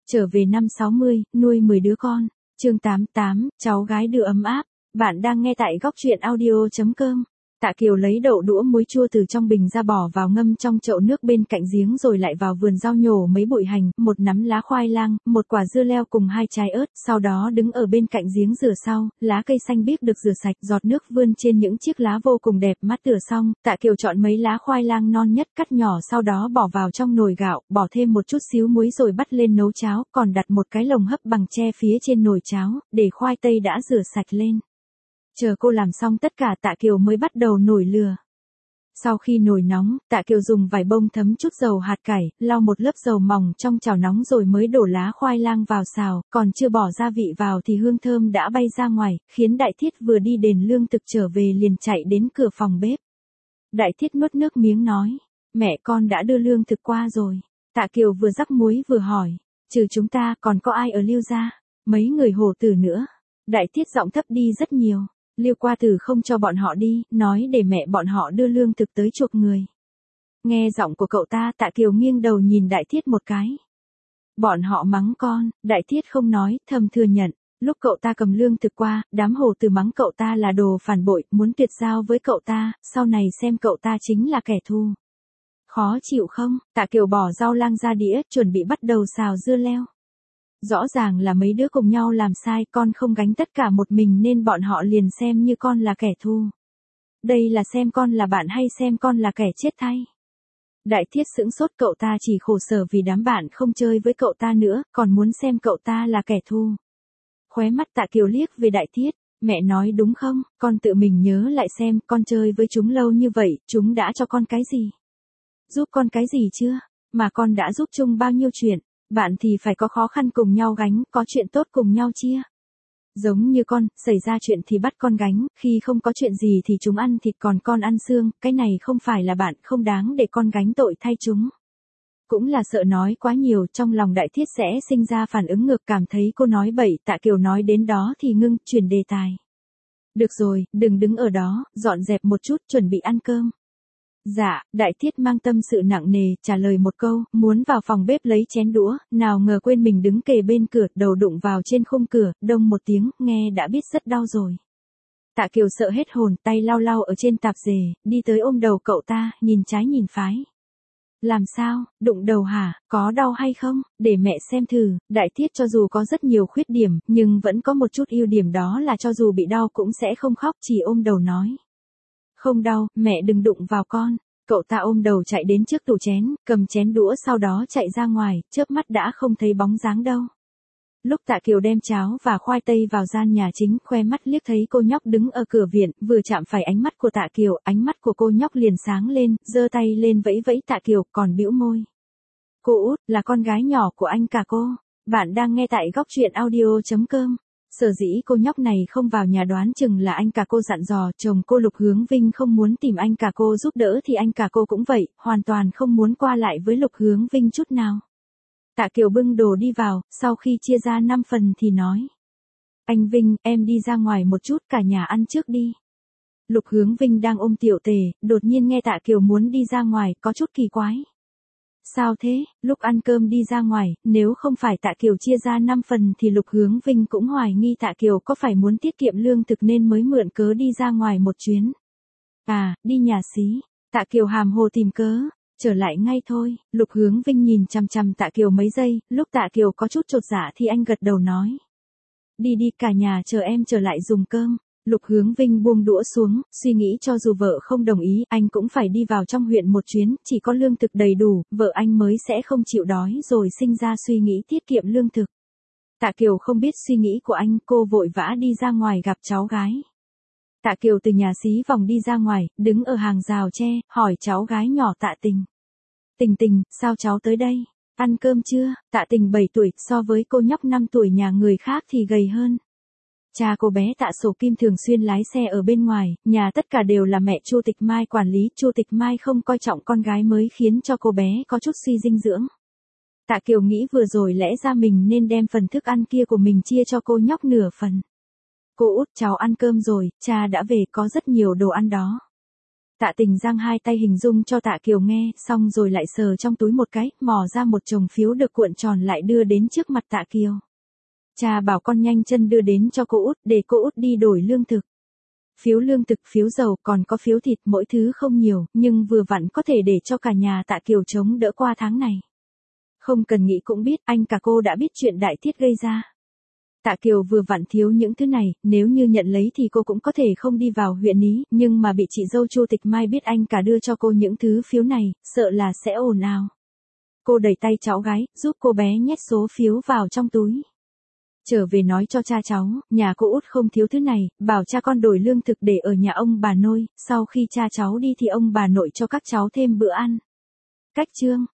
Trở về năm 60, nuôi 10 đứa con. Chương 88, cháu gái đưa ấm áp. Bạn đang nghe tại góc truyện audio.com. Tạ Kiều lấy đậu đũa muối chua từ trong bình ra bỏ vào ngâm trong chậu nước bên cạnh giếng rồi lại vào vườn rau nhổ mấy bụi hành, một nắm lá khoai lang, một quả dưa leo cùng 2 trái ớt, sau đó đứng ở bên cạnh giếng rửa sau, lá cây xanh biếc được rửa sạch, giọt nước vươn trên những chiếc lá vô cùng đẹp mắt. Rửa xong, Tạ Kiều chọn mấy lá khoai lang non nhất cắt nhỏ sau đó bỏ vào trong nồi gạo, bỏ thêm một chút xíu muối rồi bắt lên nấu cháo, còn đặt một cái lồng hấp bằng tre phía trên nồi cháo, để khoai tây đã rửa sạch lên. Chờ cô làm xong tất cả Tạ Kiều mới bắt đầu nổi lửa. Sau khi nồi nóng, Tạ Kiều dùng vải bông thấm chút dầu hạt cải, lau một lớp dầu mỏng trong chảo nóng rồi mới đổ lá khoai lang vào xào, còn chưa bỏ gia vị vào thì hương thơm đã bay ra ngoài, khiến Đại Thiết vừa đi đền lương thực trở về liền chạy đến cửa phòng bếp. Đại Thiết nuốt nước miếng nói, mẹ con đã đưa lương thực qua rồi. Tạ Kiều vừa rắc muối vừa hỏi, trừ chúng ta còn có ai ở Liêu gia? Mấy người Hồ Tử nữa. Đại Thiết giọng thấp đi rất nhiều. Liêu Qua Tử không cho bọn họ đi, nói để mẹ bọn họ đưa lương thực tới chuộc người. Nghe giọng của cậu ta, Tạ Kiều nghiêng đầu nhìn Đại Thiết một cái. Bọn họ mắng con, Đại Thiết không nói, thầm thừa nhận. Lúc cậu ta cầm lương thực qua, đám Hồ Tử mắng cậu ta là đồ phản bội, muốn tuyệt giao với cậu ta, sau này xem cậu ta chính là kẻ thù. Khó chịu không? Tạ Kiều bỏ rau lang ra đĩa, chuẩn bị bắt đầu xào dưa leo. Rõ ràng là mấy đứa cùng nhau làm sai, con không gánh tất cả một mình nên bọn họ liền xem như con là kẻ thù. Đây là xem con là bạn hay xem con là kẻ chết thay? Đại Thiết sững sốt, cậu ta chỉ khổ sở vì đám bạn không chơi với cậu ta nữa, còn muốn xem cậu ta là kẻ thù. Khóe mắt Tạ Kiều liếc về Đại Thiết, mẹ nói đúng không, con tự mình nhớ lại xem, con chơi với chúng lâu như vậy, chúng đã cho con cái gì? Giúp con cái gì chưa? Mà con đã giúp chung bao nhiêu chuyện? Bạn thì phải có khó khăn cùng nhau gánh, có chuyện tốt cùng nhau chia. Giống như con, xảy ra chuyện thì bắt con gánh, khi không có chuyện gì thì chúng ăn thịt còn con ăn xương, cái này không phải là bạn, không đáng để con gánh tội thay chúng. Cũng là sợ nói quá nhiều, trong lòng Đại Thiết sẽ sinh ra phản ứng ngược, cảm thấy cô nói bậy. Tạ Kiều nói đến đó thì ngưng, chuyển đề tài. Được rồi, đừng đứng ở đó, dọn dẹp một chút, chuẩn bị ăn cơm. Dạ, Đại Thiết mang tâm sự nặng nề, trả lời một câu, muốn vào phòng bếp lấy chén đũa, nào ngờ quên mình đứng kề bên cửa, đầu đụng vào trên khung cửa, đông một tiếng, nghe đã biết rất đau rồi. Tạ Kiều sợ hết hồn, tay lau lau ở trên tạp dề, đi tới ôm đầu cậu ta, nhìn trái nhìn phải. Làm sao, đụng đầu hả, có đau hay không, để mẹ xem thử. Đại Thiết cho dù có rất nhiều khuyết điểm, nhưng vẫn có một chút ưu điểm, đó là cho dù bị đau cũng sẽ không khóc, chỉ ôm đầu nói. Không đau, mẹ đừng đụng vào con. Cậu ta ôm đầu chạy đến trước tủ chén, cầm chén đũa sau đó chạy ra ngoài, chớp mắt đã không thấy bóng dáng đâu. Lúc Tạ Kiều đem cháo và khoai tây vào gian nhà chính, khoe mắt liếc thấy cô nhóc đứng ở cửa viện, vừa chạm phải ánh mắt của Tạ Kiều, ánh mắt của cô nhóc liền sáng lên, giơ tay lên vẫy vẫy Tạ Kiều, còn bĩu môi. Cô Út, là con gái nhỏ của anh cả cô. Bạn đang nghe tại góc truyện audio.com. Sở dĩ cô nhóc này không vào nhà đoán chừng là anh cả cô dặn dò, chồng cô Lục Hướng Vinh không muốn tìm anh cả cô giúp đỡ thì anh cả cô cũng vậy, hoàn toàn không muốn qua lại với Lục Hướng Vinh chút nào. Tạ Kiều bưng đồ đi vào, sau khi chia ra 5 phần thì nói. Anh Vinh, em đi ra ngoài một chút, cả nhà ăn trước đi. Lục Hướng Vinh đang ôm Tiểu Tề, đột nhiên nghe Tạ Kiều muốn đi ra ngoài, có chút kỳ quái. Sao thế, lúc ăn cơm đi ra ngoài, nếu không phải Tạ Kiều chia ra 5 phần thì Lục Hướng Vinh cũng hoài nghi Tạ Kiều có phải muốn tiết kiệm lương thực nên mới mượn cớ đi ra ngoài một chuyến. À, đi nhà xí. Tạ Kiều hàm hồ tìm cớ, trở lại ngay thôi. Lục Hướng Vinh nhìn chằm chằm Tạ Kiều mấy giây, lúc Tạ Kiều có chút chột dạ thì anh gật đầu nói. Đi đi, cả nhà chờ em trở lại dùng cơm. Lục Hướng Vinh buông đũa xuống, suy nghĩ cho dù vợ không đồng ý, anh cũng phải đi vào trong huyện một chuyến, chỉ có lương thực đầy đủ, vợ anh mới sẽ không chịu đói rồi sinh ra suy nghĩ tiết kiệm lương thực. Tạ Kiều không biết suy nghĩ của anh, cô vội vã đi ra ngoài gặp cháu gái. Tạ Kiều từ nhà xí vòng đi ra ngoài, đứng ở hàng rào tre, hỏi cháu gái nhỏ Tạ Tình. Tình Tình, sao cháu tới đây? Ăn cơm chưa? Tạ Tình 7 tuổi, so với cô nhóc 5 tuổi nhà người khác thì gầy hơn. Cha cô bé Tạ Sổ Kim thường xuyên lái xe ở bên ngoài, nhà tất cả đều là mẹ Chu Tịch Mai quản lý, Chu Tịch Mai không coi trọng con gái mới khiến cho cô bé có chút suy dinh dưỡng. Tạ Kiều nghĩ vừa rồi lẽ ra mình nên đem phần thức ăn kia của mình chia cho cô nhóc nửa phần. Cô Út, cháu ăn cơm rồi, cha đã về, có rất nhiều đồ ăn đó. Tạ Tình giang hai tay hình dung cho Tạ Kiều nghe, xong rồi lại sờ trong túi một cái, mò ra một chồng phiếu được cuộn tròn lại đưa đến trước mặt Tạ Kiều. Cha bảo con nhanh chân đưa đến cho cô út, để cô út đi đổi lương thực. Phiếu lương thực, phiếu dầu, còn có phiếu thịt, mỗi thứ không nhiều, nhưng vừa vặn có thể để cho cả nhà Tạ Kiều chống đỡ qua tháng này. Không cần nghĩ cũng biết, anh cả cô đã biết chuyện Đại Tiết gây ra. Tạ Kiều vừa vặn thiếu những thứ này, nếu như nhận lấy thì cô cũng có thể không đi vào huyện Ý, nhưng mà bị chị dâu Chu Tịch Mai biết anh cả đưa cho cô những thứ phiếu này, sợ là sẽ ồn ào. Cô đẩy tay cháu gái, giúp cô bé nhét số phiếu vào trong túi. Trở về nói cho cha cháu, nhà cô út không thiếu thứ này, bảo cha con đổi lương thực để ở nhà ông bà nội, sau khi cha cháu đi thì ông bà nội cho các cháu thêm bữa ăn. Cách chương